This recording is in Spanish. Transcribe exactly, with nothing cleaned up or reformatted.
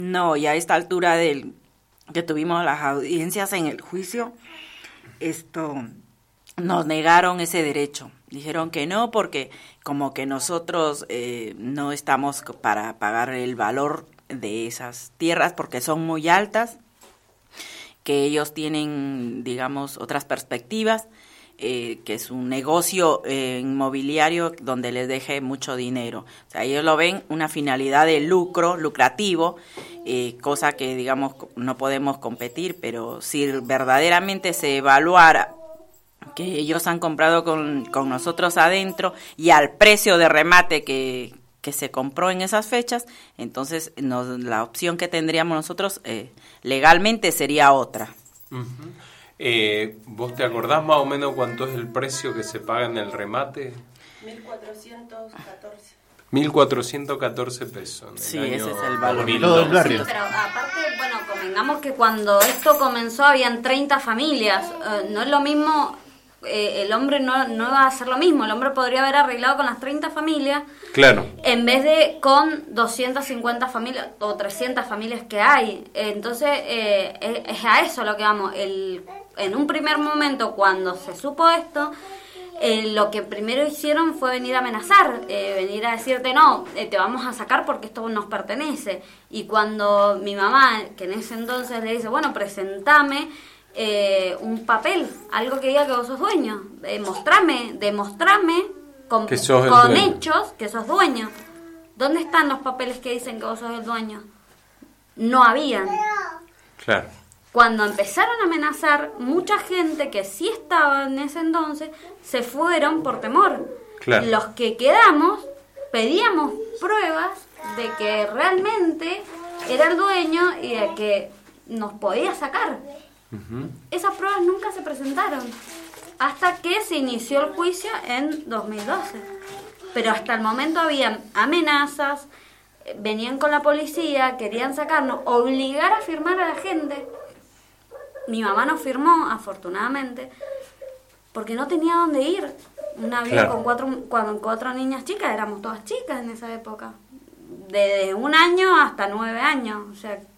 No, y a esta altura del que tuvimos las audiencias en el juicio, esto nos negaron ese derecho. Dijeron que no porque como que nosotros eh, no estamos para pagar el valor de esas tierras porque son muy altas, que ellos tienen, digamos, otras perspectivas, eh, que es un negocio eh, inmobiliario donde les deje mucho dinero. O sea, ellos lo ven una finalidad de lucro, lucrativo, eh, cosa que, digamos, no podemos competir, pero si verdaderamente se evaluara que ellos han comprado con, con nosotros adentro y al precio de remate que, que se compró en esas fechas, entonces nos, la opción que tendríamos nosotros eh, legalmente sería otra. Uh-huh. Eh, ¿Vos te acordás más o menos cuánto es el precio que se paga en el remate? mil cuatrocientos catorce. mil cuatrocientos catorce pesos. En el sí, año ese es el valor. Todo el barrio. Sí, pero aparte, bueno, convengamos que cuando esto comenzó habían treinta familias. Eh, no es lo mismo, eh, el hombre no, no va a hacer lo mismo. El hombre podría haber arreglado con las treinta familias. Claro. En vez de con doscientas cincuenta familias o trescientas familias que hay. Entonces, eh, es, es a eso lo que vamos. El, en un primer momento, cuando se supo esto, eh, lo que primero hicieron fue venir a amenazar, eh, venir a decirte, no, eh, te vamos a sacar porque esto nos pertenece. Y cuando mi mamá, que en ese entonces le dice, bueno, presentame eh, un papel, algo que diga que vos sos dueño, eh, mostrame, demostrame con, que sos el con dueño. hechos que sos dueño. ¿Dónde están los papeles que dicen que vos sos el dueño? No habían. Claro. Cuando empezaron a amenazar, mucha gente que sí estaba en ese entonces se fueron por temor. Claro. Los que quedamos pedíamos pruebas de que realmente era el dueño y de que nos podía sacar. Uh-huh. Esas pruebas nunca se presentaron hasta que se inició el juicio en dos mil doce. Pero hasta el momento habían amenazas, venían con la policía, querían sacarnos, obligar a firmar a la gente. Mi mamá no firmó, afortunadamente, porque no tenía dónde ir. Una vida Claro. con cuatro, con cuatro niñas chicas, éramos todas chicas en esa época. Desde un año hasta nueve años. O sea,